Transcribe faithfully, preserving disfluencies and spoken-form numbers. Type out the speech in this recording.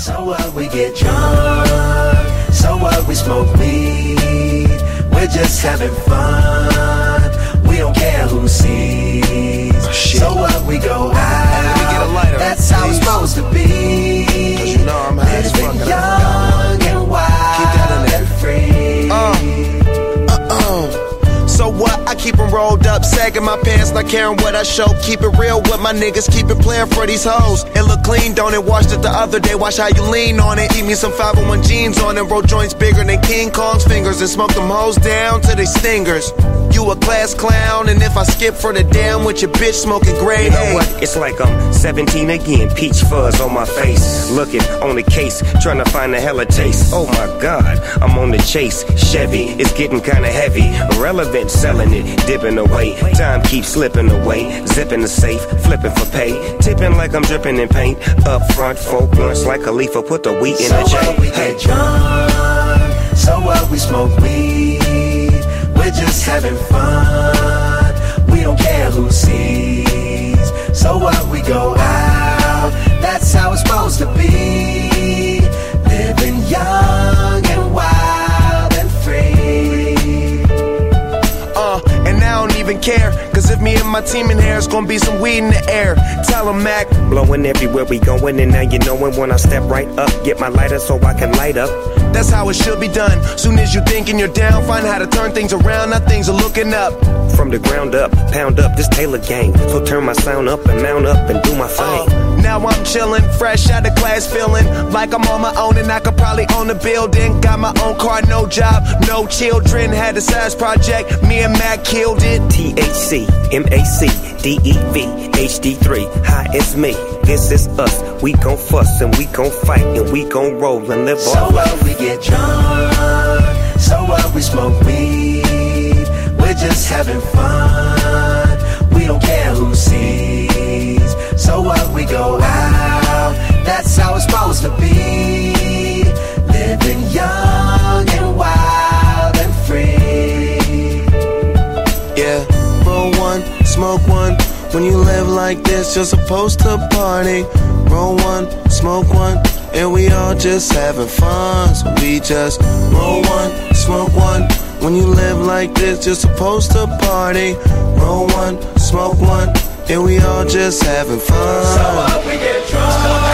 So what, we get drunk. So what, we smoke weed. We're just having fun. We don't care who sees. Oh, so what, we go out. That's how it's supposed to be. Cause you know I'm high as fuck. Living young and wild and free. Uh, uh-uh. So what? I keep them rolled up, sagging my pants, not caring what I show. Keep it real with my niggas, keep it playing for these hoes. It look clean, don't it? Washed it the other day, watch how you lean on it. Eat me some five oh one jeans on it, roll joints bigger than King Kong's fingers, and smoke them hoes down to they stingers. You a class clown, and if I skip for the damn with your bitch smoking gray. You know what? It's like I'm seventeen again, peach fuzz on my face. Looking on the case, trying to find a hella taste. Oh my God, I'm on the chase. Chevy, it's getting kinda heavy. Irrelevant, selling it, dipping away. Time keeps slipping away. Zipping the safe, flipping for pay. Tipping like I'm dripping in paint. Up front, four blunts like Khalifa, put the wheat in so the chain. What, we get drunk. So what, we smoke weed. We're just having fun. We don't care who sees. So what, we go out. That's how it's supposed to be. Living young and wild and free. Uh, and I don't even care. Cause if me and my team in here, it's gonna be some weed in the air. Tell 'em, Mac. Blowing everywhere we going, and now you knowin' when I step right up. Get my lighter so I can light up. That's how it should be done. Soon as you thinking you're down, find how to turn things around. Now things are looking up. From the ground up, pound up this Taylor gang. So turn my sound up and mount up and do my thing. Uh, now I'm chillin', fresh out of class, feeling like I'm on my own and I could probably own a building. Got my own car, no job, no children. Had a size project, me and Mac killed it. T H C, M A C, D E V, H D three. Hi, it's me. This is us. We gon' fuss and we gon' fight and we gon' roll and live so our life. So what, we get drunk. So what, we smoke weed. We're just having fun. We don't care who sees. So what, we go out. That's how it's supposed to be. Living young and wild and free. Yeah, roll one, smoke one. When you live like this, you're supposed to party. Roll one, smoke one, and we all just having fun. So we just roll one, smoke one. When you live like this, you're supposed to party. Roll one, smoke one, and we all just having fun. So what, we get drunk.